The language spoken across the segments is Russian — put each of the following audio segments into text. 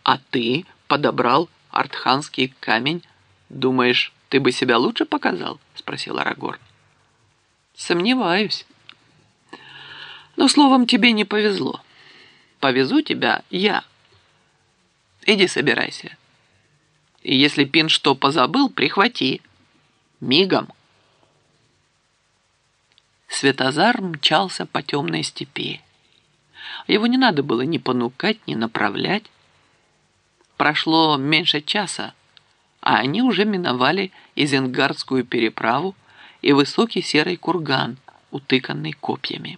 А ты подобрал артханский камень. Думаешь, ты бы себя лучше показал? Спросил Арагорн. Сомневаюсь. Но, словом, тебе не повезло. Повезу тебя я. Иди собирайся. И если Пин что позабыл, прихвати. Мигом. Светозар мчался по темной степи. Его не надо было ни понукать, ни направлять. Прошло меньше часа, а они уже миновали Изенгардскую переправу и высокий серый курган, утыканный копьями.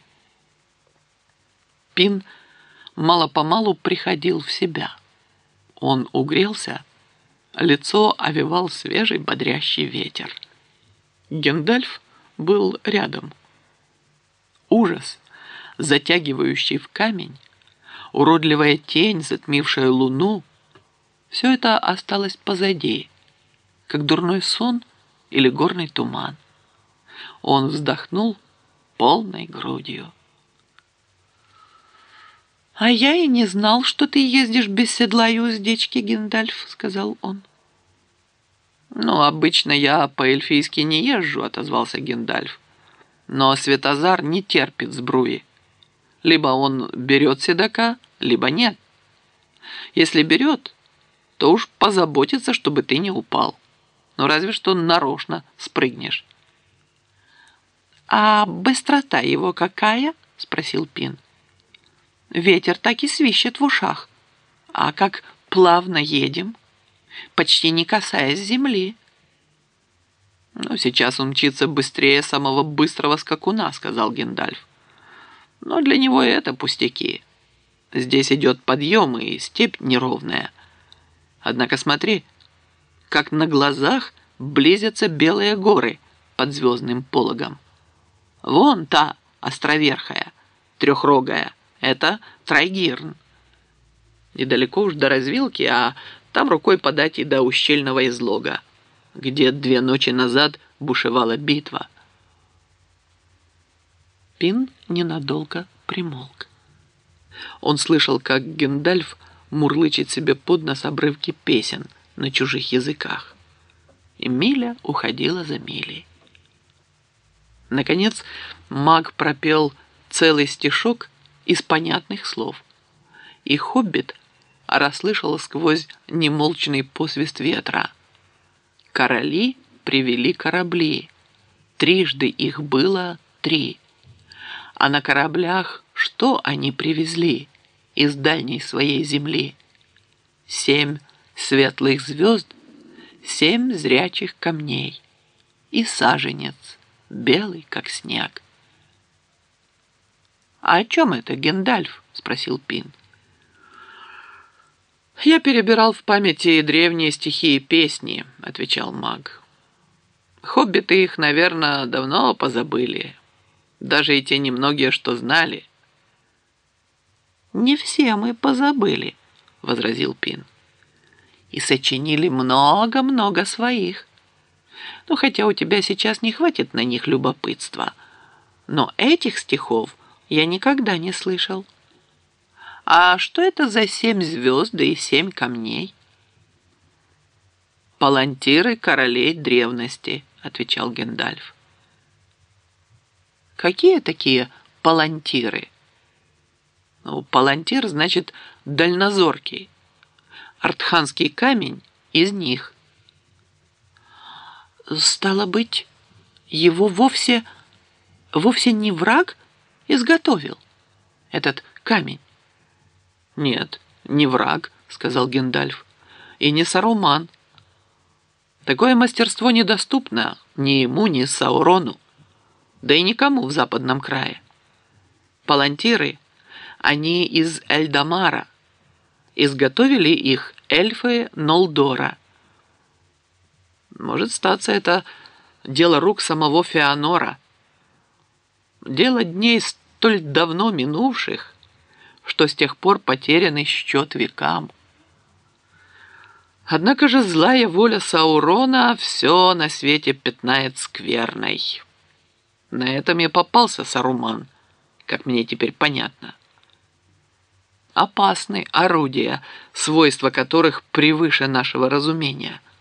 Пин мало-помалу приходил в себя. Он угрелся, лицо овевал свежий бодрящий ветер. Гендальф был рядом. Ужас, затягивающий в камень, уродливая тень, затмившая луну, все это осталось позади, как дурной сон или горный туман. Он вздохнул полной грудью. «А я и не знал, что ты ездишь без седла и уздечки, Гендальф», — сказал он. «Ну, обычно я по-эльфийски не езжу», — отозвался Гендальф. «Но Светозар не терпит сбруи. Либо он берет седока, либо нет. Если берет, то уж позаботится, чтобы ты не упал. Ну, разве что нарочно спрыгнешь». «А быстрота его какая?» — спросил Пин. «Ветер так и свищет в ушах. А как плавно едем, почти не касаясь земли». «Ну, сейчас он мчится быстрее самого быстрого скакуна», — сказал Гендальф. «Но для него это пустяки. Здесь идет подъем, и степь неровная. Однако смотри, как на глазах близятся белые горы под звездным пологом. Вон та островерхая, трехрогая, это Трайгирн. Недалеко уж до развилки, а там рукой подать и до ущельного излога, где 2 ночи назад бушевала битва». Пин ненадолго примолк. Он слышал, как Гендальф мурлычет себе под нос обрывки песен на чужих языках. И миля уходила за милей. Наконец маг пропел целый стишок из понятных слов, и хоббит расслышал сквозь немолчный посвист ветра. Короли привели корабли, трижды их было 3. А на кораблях что они привезли из дальней своей земли? 7 светлых звезд, 7 зрячих камней и саженец, белый, как снег. «А о чем это, Гендальф?» — спросил Пин. «Я перебирал в памяти древние стихи и песни», — отвечал маг. «Хоббиты их, наверное, давно позабыли. Даже и те немногие, что знали». «Не все мы позабыли», — возразил Пин. «И сочинили много-много своих. Ну, хотя у тебя сейчас не хватит на них любопытства. Но этих стихов я никогда не слышал. А что это за 7 звезд да и 7 камней?» «Палантиры королей древности», — отвечал Гендальф. «Какие такие палантиры?» «Ну, палантир значит дальнозоркий. Артханский камень из них». «Стало быть, его вовсе не враг изготовил, этот камень?» «Нет, не враг», — сказал Гендальф, — «и не Саруман. Такое мастерство недоступно ни ему, ни Саурону, да и никому в западном крае. Палантиры, они из Эльдамара. Изготовили их эльфы Нолдора. Может статься, это дело рук самого Феанора. Дело дней столь давно минувших, что с тех пор потерянный счет векам. Однако же злая воля Саурона все на свете пятнает скверной. На этом и попался Саруман, как мне теперь понятно. опасны орудия, свойства которых превыше нашего разумения.